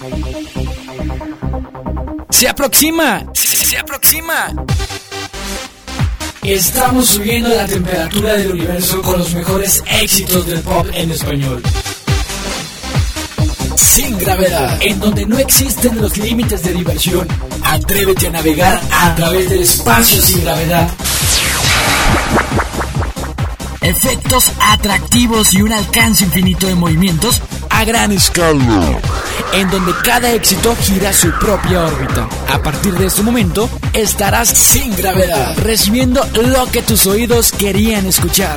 ¡Se aproxima! ¡Se aproxima! Estamos subiendo la temperatura del universo con los mejores éxitos del pop en español. Sin gravedad, en donde no existen los límites de diversión. Atrévete a navegar a través del espacio sin gravedad. Efectos atractivos y un alcance infinito de movimientos a gran escala, en donde cada éxito gira su propia órbita. A partir de este momento, estarás sin gravedad, recibiendo lo que tus oídos querían escuchar.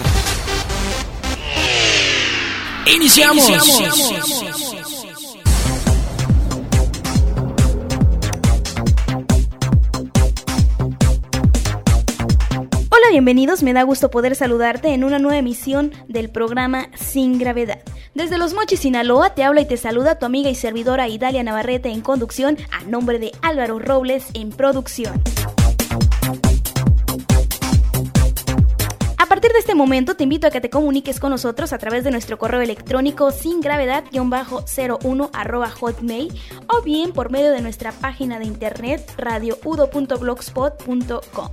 ¡Iniciamos! Hola, bienvenidos, me da gusto poder saludarte en una nueva emisión del programa Sin Gravedad. Desde Los Mochis, Sinaloa, te habla y te saluda tu amiga y servidora Idalia Navarrete en conducción, a nombre de Álvaro Robles en producción. A partir de este momento te invito a que te comuniques con nosotros a través de nuestro correo electrónico singravedad-01@hotmail o bien por medio de nuestra página de internet radioudo.blogspot.com.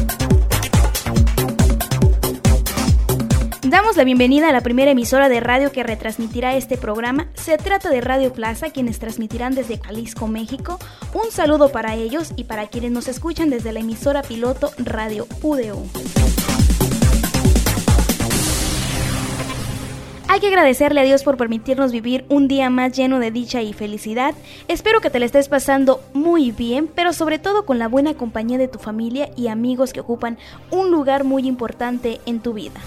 Damos la bienvenida a la primera emisora de radio que retransmitirá este programa. Se trata de Radio Plaza, quienes transmitirán desde Jalisco, México. Un saludo para ellos y para quienes nos escuchan desde la emisora piloto Radio UDU. Hay que agradecerle a Dios por permitirnos vivir un día más lleno de dicha y felicidad. Espero que te la estés pasando muy bien, pero sobre todo con la buena compañía de tu familia y amigos que ocupan un lugar muy importante en tu vida.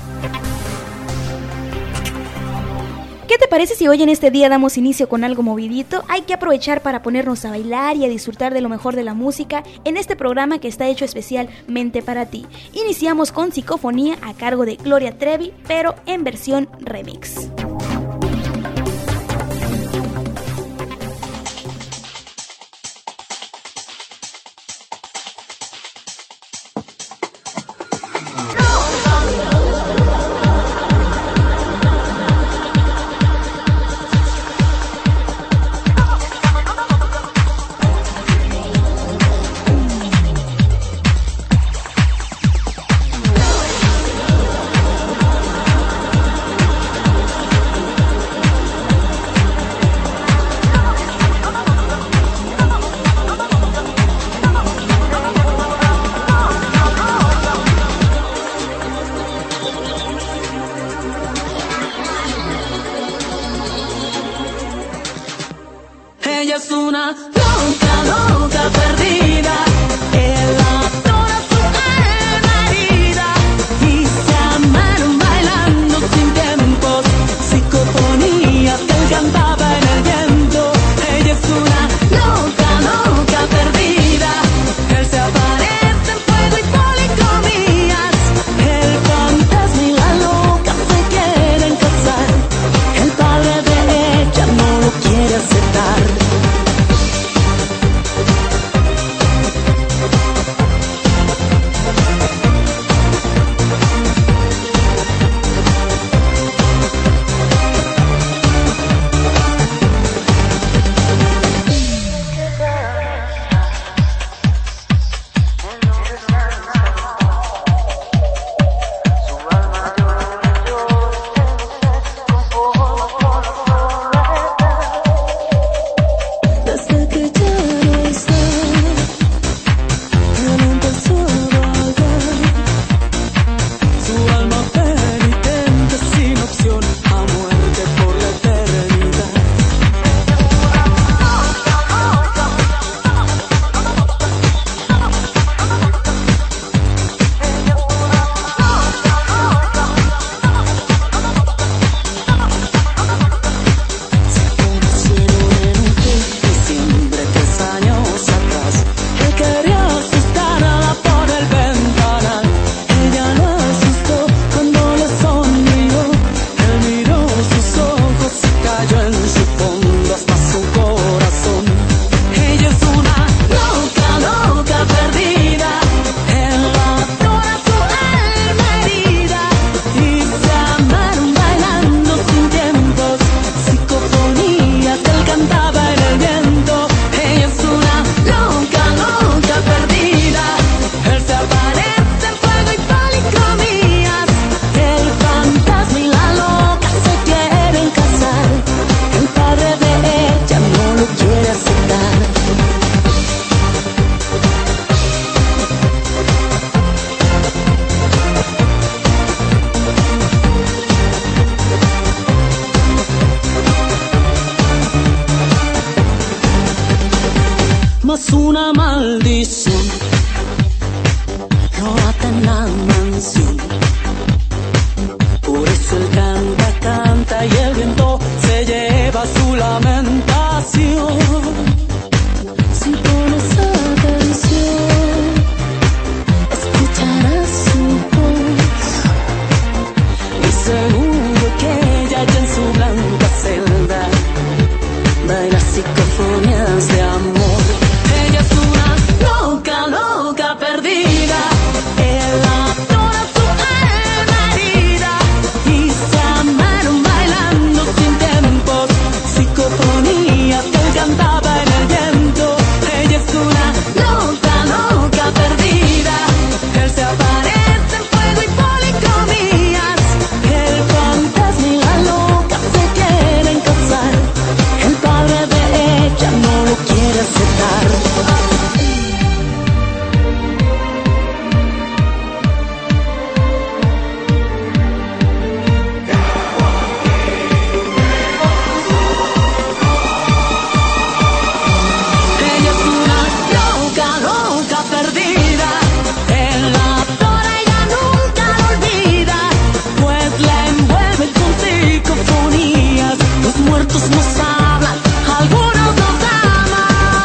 ¿Qué te parece si hoy en este día damos inicio con algo movidito? Hay que aprovechar para ponernos a bailar y a disfrutar de lo mejor de la música en este programa que está hecho especialmente para ti. Iniciamos con Psicofonía a cargo de Gloria Trevi, pero en versión remix. Aceptar. más una maldición lo ata en la mansión. Por eso él canta, canta y el viento se lleva su lamentación. Si pones atención, escucharás su voz y seguro que ella ya en su blanca celda baila psicofonías de amor. Ella es una loca, loca perdida. Él adora su alma herida y se amaron bailando sin tiempos. Psicofonías que él cantaba en el viento. Ella es una loca, loca perdida. Él se aparece en fuego y policromías. El fantasma y la loca se quieren casar. El padre de ella no lo quiere aceptar. Ella es una loca, loca perdida. Él la adora y ya nunca la olvida, pues la envuelven con psicofonías. Los muertos nos hablan, algunos nos aman.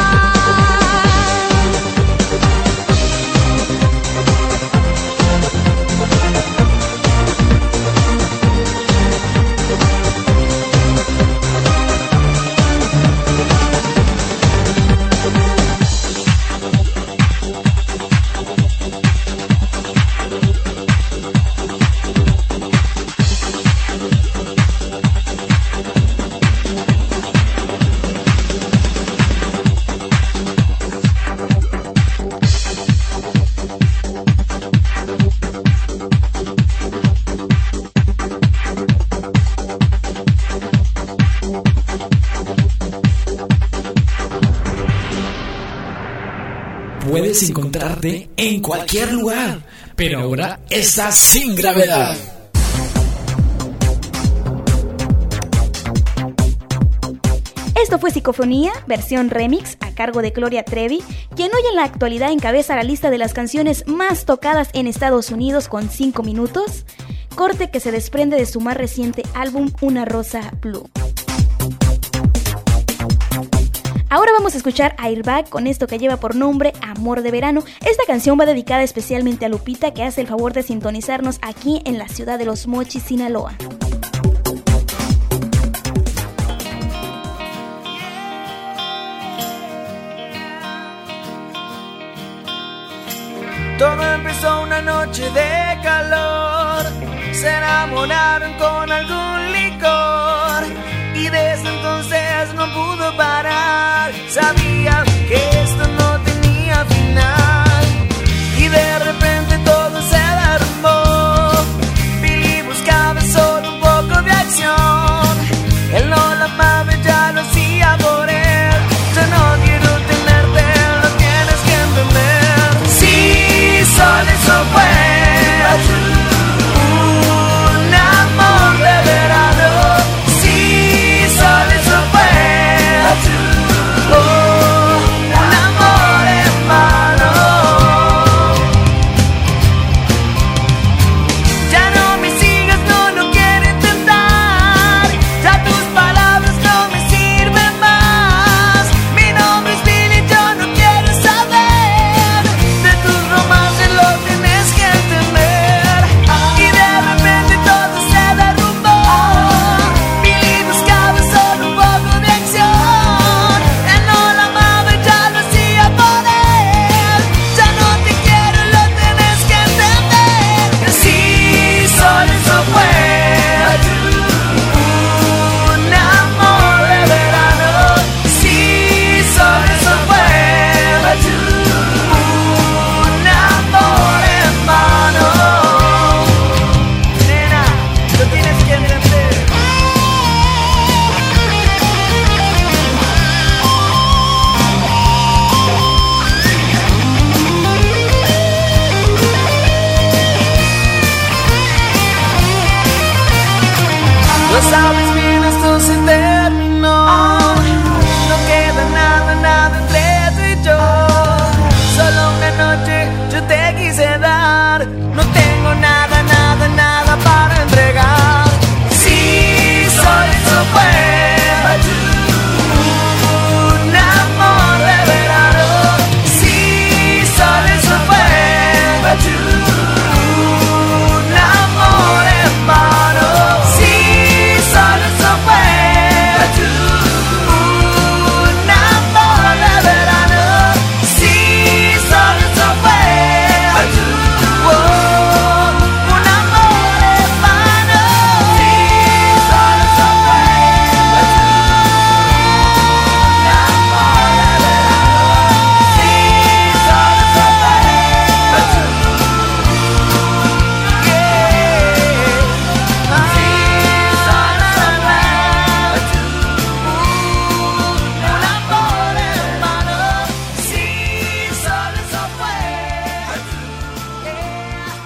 Puedes encontrarte en cualquier lugar, pero ahora estás sin gravedad. Esto fue Psicofonía, versión remix, a cargo de Gloria Trevi, quien hoy en la actualidad encabeza la lista de las canciones más tocadas en Estados Unidos con 5 minutos, corte que se desprende de su más reciente álbum Una Rosa Blue. Ahora vamos a escuchar a Airbag con esto que lleva por nombre Amor de Verano. Esta canción va dedicada especialmente a Lupita, que hace el favor de sintonizarnos aquí en la ciudad de Los Mochis, Sinaloa. Todo empezó una noche de calor, se enamoraron con algún licor y desde entonces no pudo parar. Sabía que esto no tenía final y de repente todo se derrumbó. Billy buscaba solo un poco de acción, él no la amaba, ya lo hacía por él. Yo no quiero tenerte, lo tienes que entender. Solo eso fue un amor de verano. Sí, solo eso fue. Oh.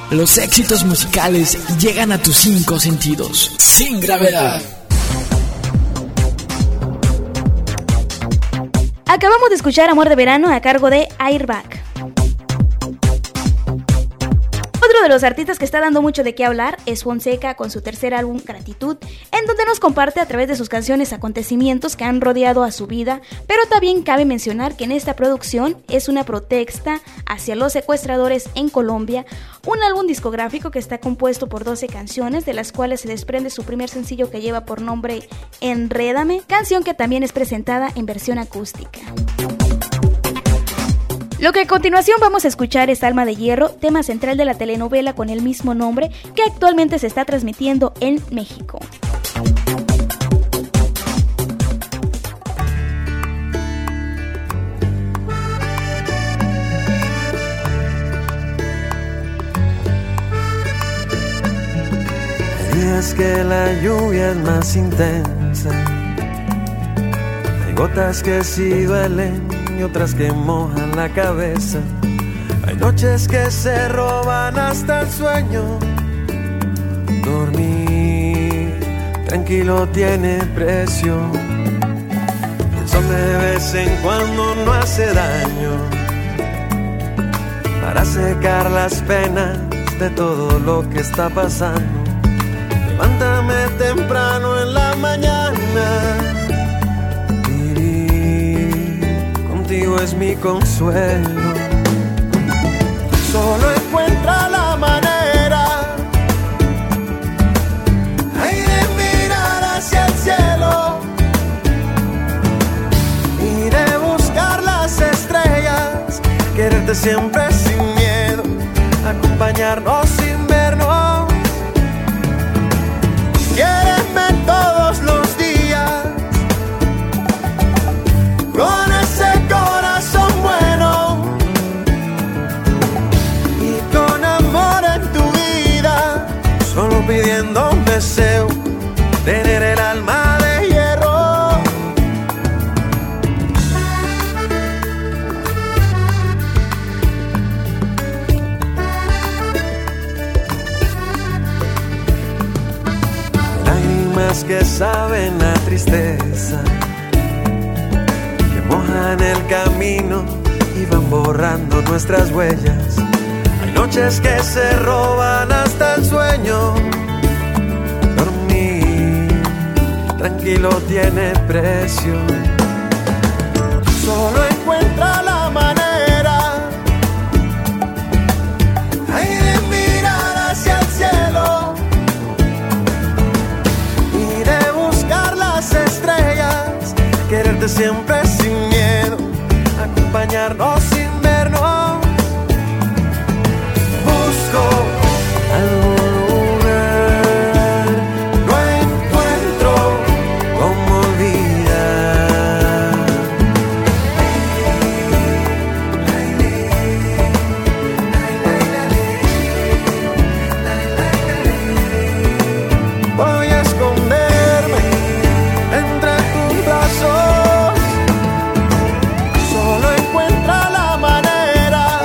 Los éxitos musicales llegan a tus 5 sentidos, sin gravedad. Acabamos de escuchar Amor de Verano a cargo de Airbag. Otro de los artistas que está dando mucho de qué hablar es Fonseca con su tercer álbum Gratitud, en donde nos comparte a través de sus canciones acontecimientos que han rodeado a su vida, pero también cabe mencionar que en esta producción es una protesta hacia los secuestradores en Colombia, un álbum discográfico que está compuesto por 12 canciones, de las cuales se desprende su primer sencillo que lleva por nombre Enrédame, canción que también es presentada en versión acústica. Lo que a continuación vamos a escuchar es Alma de Hierro, tema central de la telenovela con el mismo nombre que actualmente se está transmitiendo en México. Hay días que la lluvia es más intensa, hay gotas que sí duelen y otras que mojan la cabeza. Hay noches que se roban hasta el sueño. Dormir tranquilo tiene precio. El sol de vez en cuando no hace daño para secar las penas de todo lo que está pasando. Levántame temprano en la mañana, contigo es mi consuelo. Solo encuentra la manera de mirar hacia el cielo y de buscar las estrellas, quererte siempre sin miedo, acompañarnos sin vernos. Quiéreme todos los días con ese corazón bueno y con amor en tu vida, solo pidiendo un deseo, tener el alma de hierro. Lágrimas que saben a tristeza, mojan el camino y van borrando nuestras huellas. Hay noches que se roban hasta el sueño. Dormir tranquilo tiene precio. Solo encuentra la manera de mirar hacia el cielo y de buscar las estrellas, quererte siempre sin miedo, acompañarnos sin vernos. Busco algún lugar, no encuentro cómo olvidar. Voy a esconderme entre tus brazos. Solo encuentra la manera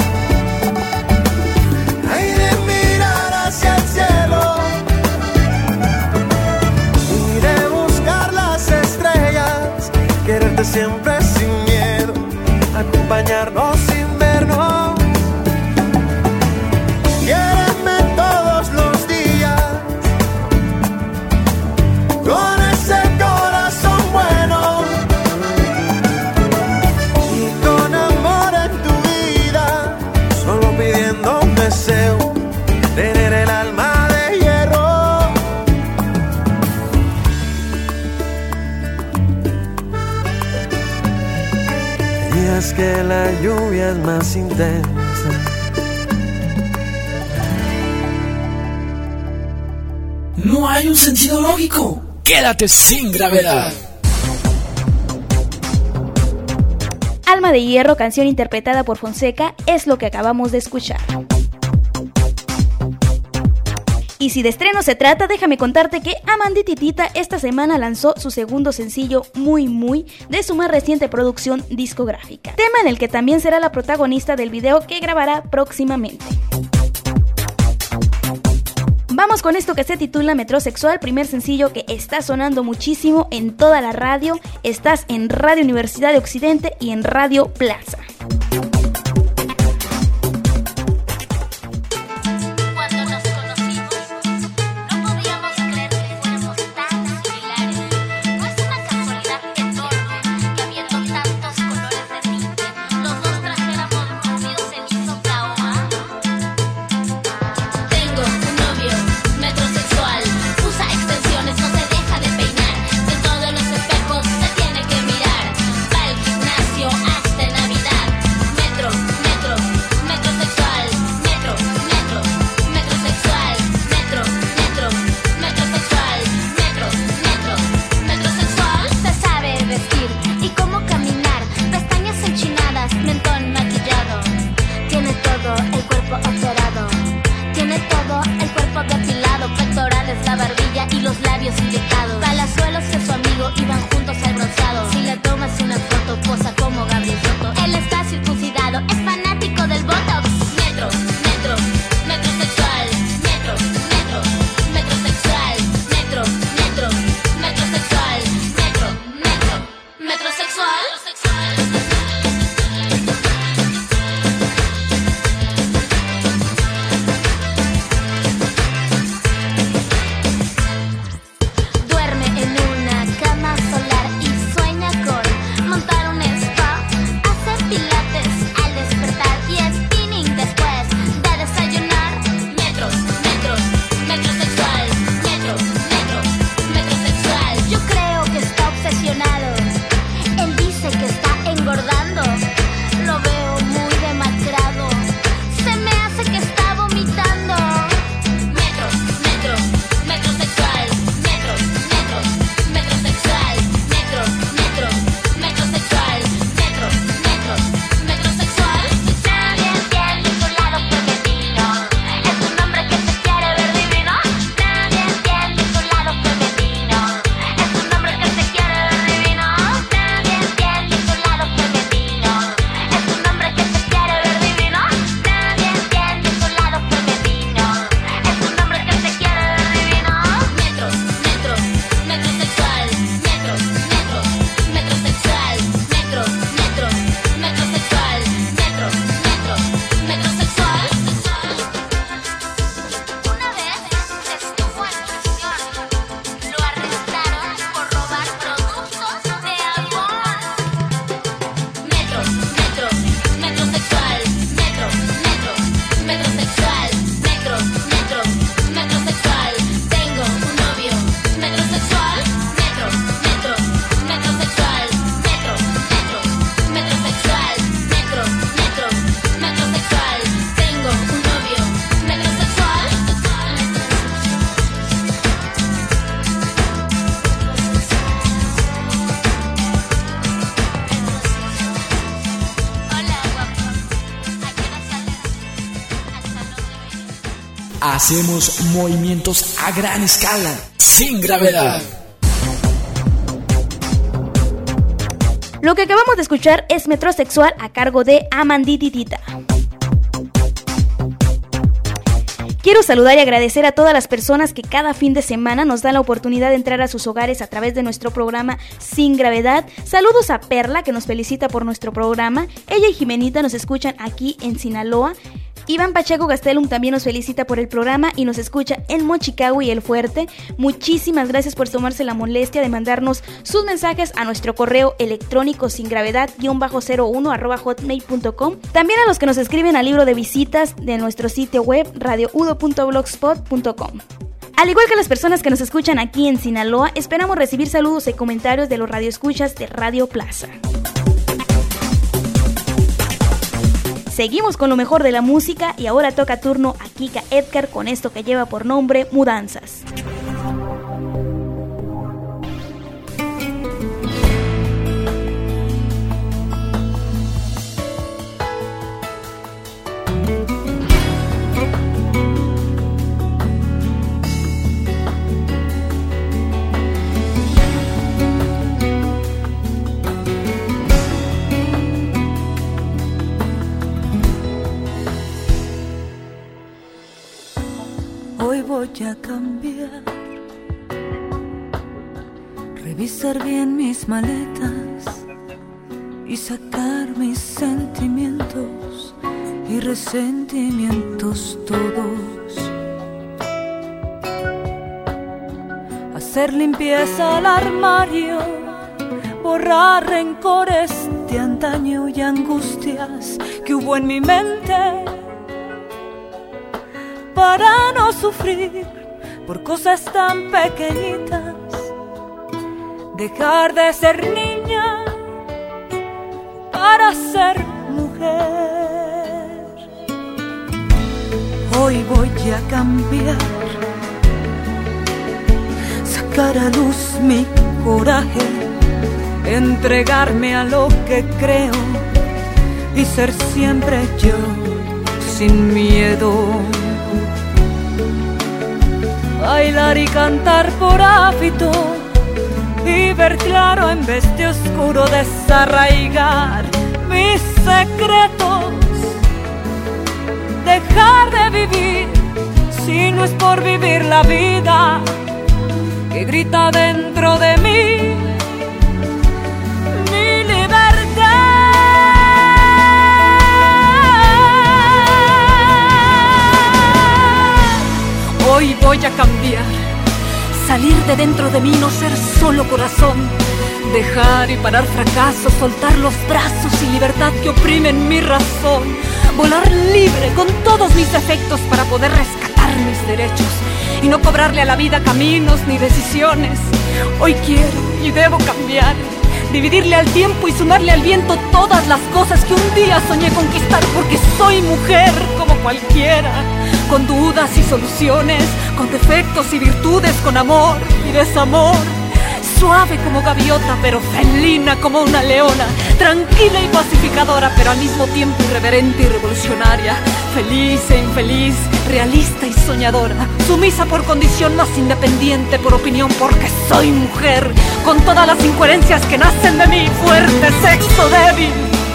de mirar hacia el cielo y de buscar las estrellas, quererte siempre sin miedo, acompañarnos sin vernos. Quiéreme todos los días con ese corazón bueno y con amor en tu vida, solo pidiendo un deseo, tener el alma de hierro. Hay días que la lluvia es más intensa, No hay un sentido lógico. Quédate sin gravedad. Alma de Hierro, canción interpretada por Fonseca, es lo que acabamos de escuchar. Y si de estreno se trata, déjame contarte que Amandititita esta semana lanzó su segundo sencillo Muy de su más reciente producción discográfica, tema en el que también será la protagonista del video que grabará próximamente. Vamos con esto que se titula Metrosexual, primer sencillo que está sonando muchísimo en toda la radio. Estás en Radio Universidad de Occidente y en Radio Plaza. Hacemos movimientos a gran escala, sin gravedad. Lo que acabamos de escuchar es Metrosexual a cargo de Amandititita. Quiero saludar y agradecer a todas las personas que cada fin de semana nos dan la oportunidad de entrar a sus hogares a través de nuestro programa Sin Gravedad. Saludos a Perla, que nos felicita por nuestro programa. Ella y Jimenita nos escuchan aquí en Sinaloa. Iván Pacheco Gastelum también nos felicita por el programa y nos escucha en Mochicagua y El Fuerte. Muchísimas gracias por tomarse la molestia de mandarnos sus mensajes a nuestro correo electrónico singravedad-01@hotmail.com. También a los que nos escriben al libro de visitas de nuestro sitio web radioudo.blogspot.com. Al igual que las personas que nos escuchan aquí en Sinaloa, esperamos recibir saludos y comentarios de los radioescuchas de Radio Plaza. Seguimos con lo mejor de la música y ahora toca turno a Kika Edgar con esto que lleva por nombre Mudanzas. Hoy voy voy a cambiar. Revisar bien mis maletas y sacar mis sentimientos y resentimientos todos. Hacer limpieza al armario, borrar rencores de antaño y angustias que hubo en mi mente, para no sufrir por cosas tan pequeñitas. Dejar de ser niña para ser mujer. Hoy voy a cambiar, sacar a luz mi coraje, entregarme a lo que creo y ser siempre yo, sin miedo. Bailar y cantar por hábito y ver claro en vez de oscuro, desarraigar mis secretos. Dejar de vivir si no es por vivir la vida que grita dentro de mí. Mi libertad. Hoy voy a cambiar, salir de dentro de mí, no ser solo corazón, dejar y parar fracasos, soltar los brazos y libertad que oprimen mi razón, volar libre con todos mis defectos para poder rescatar mis derechos y no cobrarle a la vida caminos ni decisiones. Hoy quiero y debo cambiar, dividirle al tiempo y sumarle al viento todas las cosas que un día soñé conquistar, porque soy mujer como cualquiera, con dudas y soluciones, con defectos y virtudes, con amor y desamor. Suave como gaviota, pero felina como una leona, tranquila y pacificadora, pero al mismo tiempo irreverente y revolucionaria, feliz e infeliz, realista y soñadora, sumisa por condición, más independiente por opinión, porque soy mujer, con todas las incoherencias que nacen de mí, fuerte, sexo débil.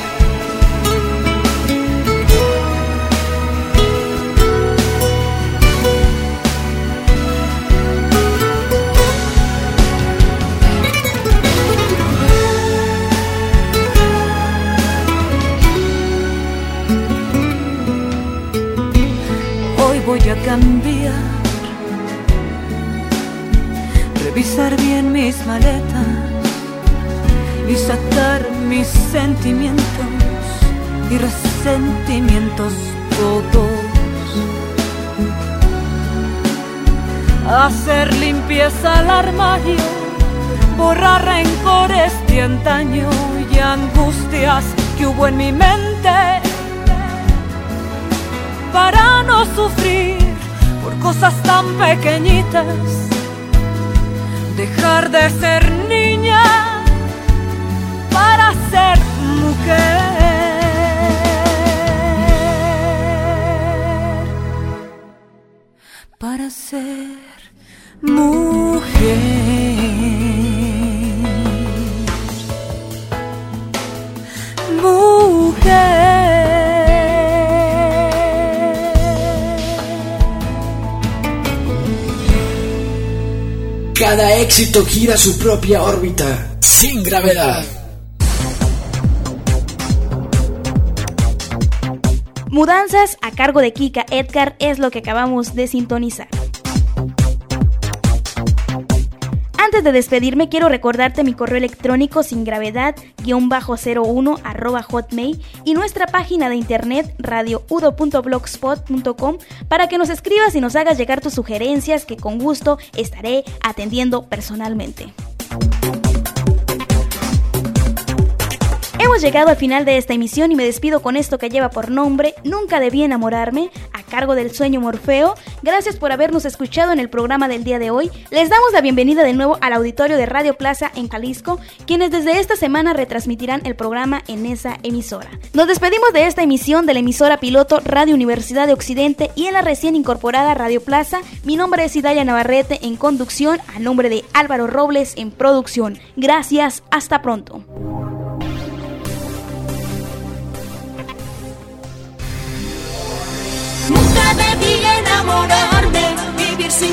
Voy a cambiar, revisar bien mis maletas y sacar mis sentimientos y resentimientos todos. Hacer limpieza al armario, borrar rencores de antaño y angustias que hubo en mi mente, para no sufrir por cosas tan pequeñitas. Dejar de ser niña para ser mujer. Para ser mujer. Mujer. Cada éxito gira su propia órbita, sin gravedad. Mudanzas a cargo de Kika Edgar es lo que acabamos de sintonizar. Antes de despedirme, quiero recordarte mi correo electrónico singravedad-01@hotmail y nuestra página de internet radioudo.blogspot.com para que nos escribas y nos hagas llegar tus sugerencias, que con gusto estaré atendiendo personalmente. Hemos llegado al final de esta emisión y me despido con esto que lleva por nombre Nunca debí enamorarme, a cargo del Sueño Morfeo. Gracias por habernos escuchado en el programa del día de hoy. Les damos la bienvenida de nuevo al auditorio de Radio Plaza en Jalisco, quienes desde esta semana retransmitirán el programa en esa emisora. Nos despedimos de esta emisión de la emisora piloto Radio Universidad de Occidente y en la recién incorporada Radio Plaza. Mi nombre es Idalia Navarrete en conducción, a nombre de Álvaro Robles en producción. Gracias, hasta pronto. Nunca debí enamorarme, vivir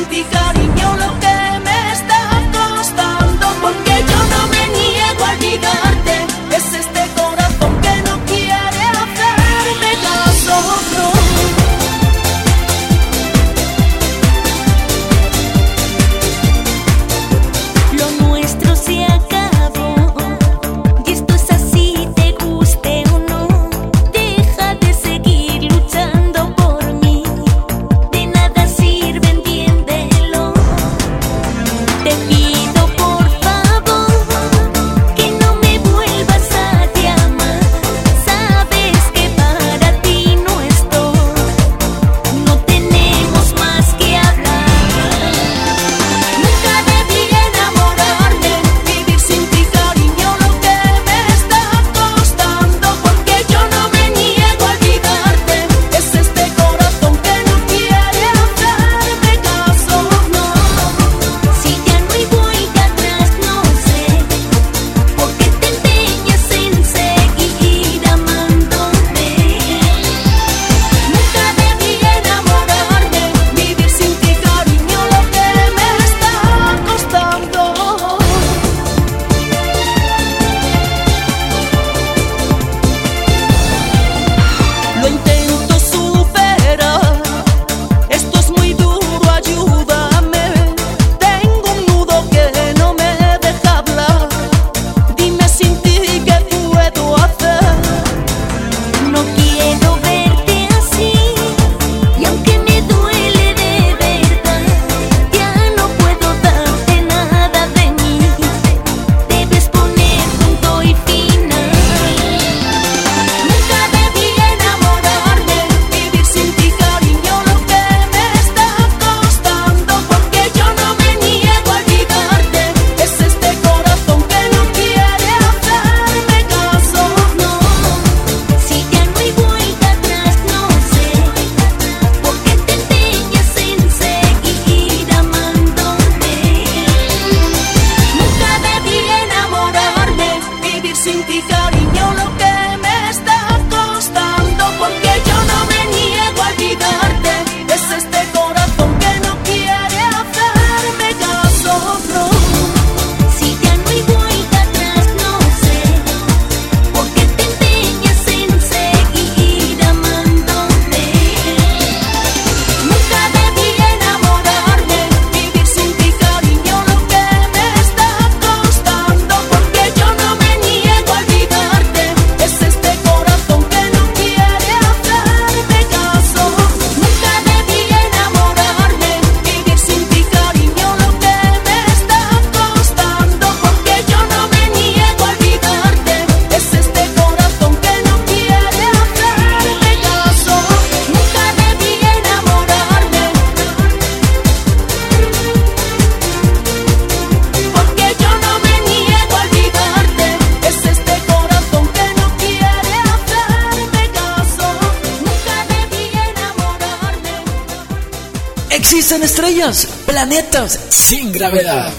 existen estrellas, planetas sin gravedad.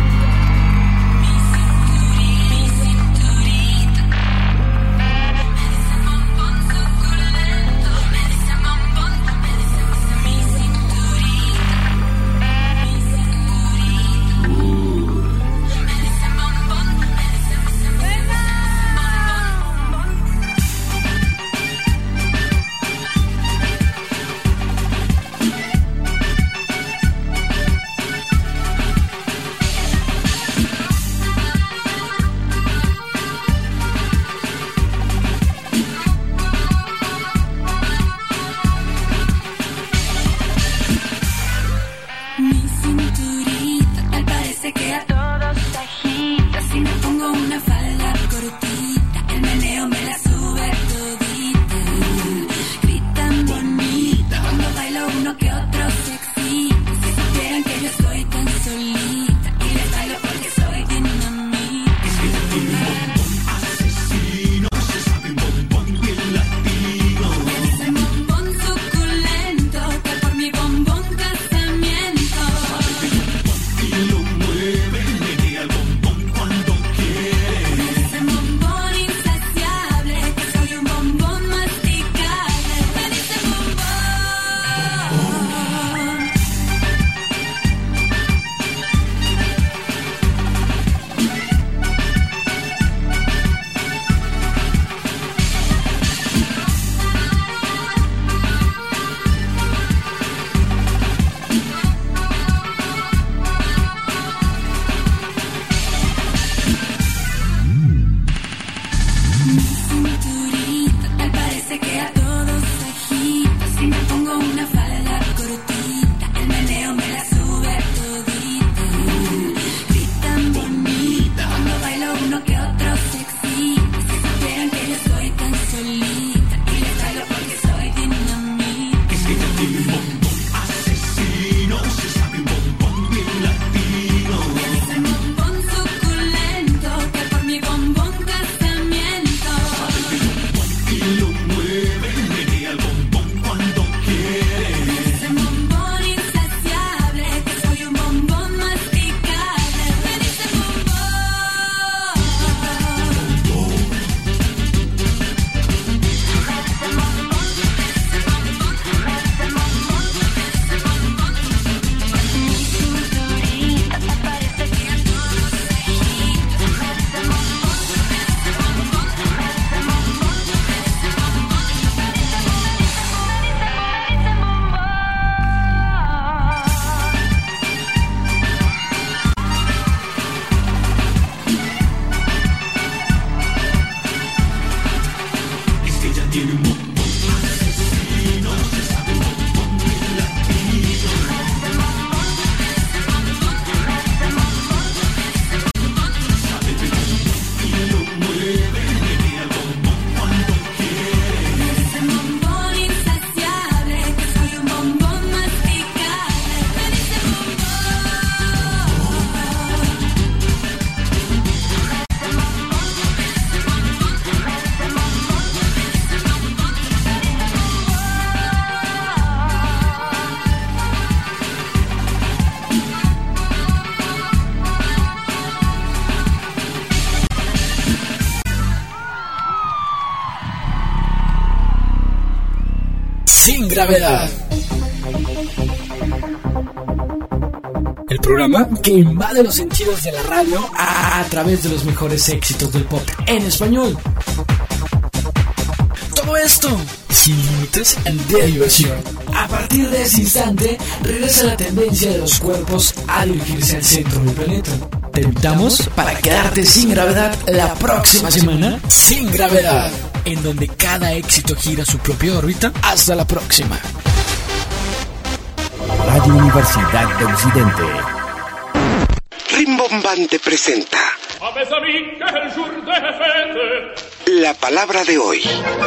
Sin gravedad. El programa que invade los sentidos de la radio a través de los mejores éxitos del pop en español. Todo esto sin límites de diversión. A partir de ese instante, regresa la tendencia de los cuerpos a dirigirse al centro del planeta. Te invitamos para quedarte sin gravedad la próxima semana. Sin gravedad, en donde cada éxito gira su propia órbita. Hasta la próxima. Radio Universidad de Occidente. Rimbombante presenta la palabra de hoy.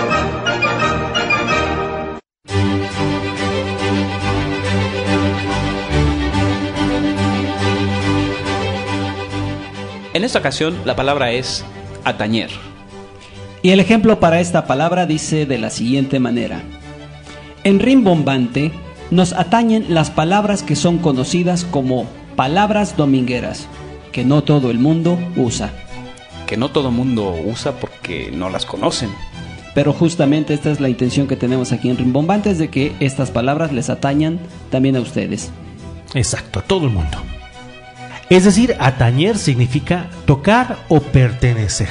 En esta ocasión la palabra es atañer. Y el ejemplo para esta palabra dice de la siguiente manera: en rimbombante nos atañen las palabras que son conocidas como palabras domingueras, que no todo el mundo usa. Que no todo el mundo usa porque no las conocen. Pero justamente esta es la intención que tenemos aquí en Rimbombantes, de que estas palabras les atañan también a ustedes. Exacto, a todo el mundo. Es decir, atañer significa tocar o pertenecer.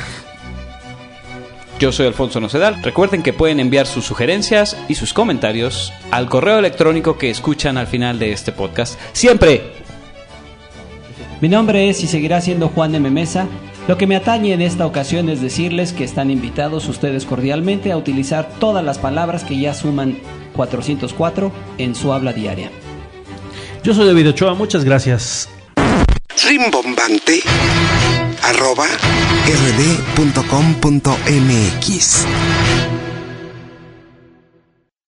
Yo soy Alfonso Nocedal. Recuerden que pueden enviar sus sugerencias y sus comentarios al correo electrónico que escuchan al final de este podcast. ¡Siempre! Mi nombre es y seguirá siendo Juan M. Mesa. Lo que me atañe en esta ocasión es decirles que están invitados ustedes cordialmente a utilizar todas las palabras que ya suman 404 en su habla diaria. Yo soy David Ochoa, muchas gracias. Rimbombante @rd.com.mx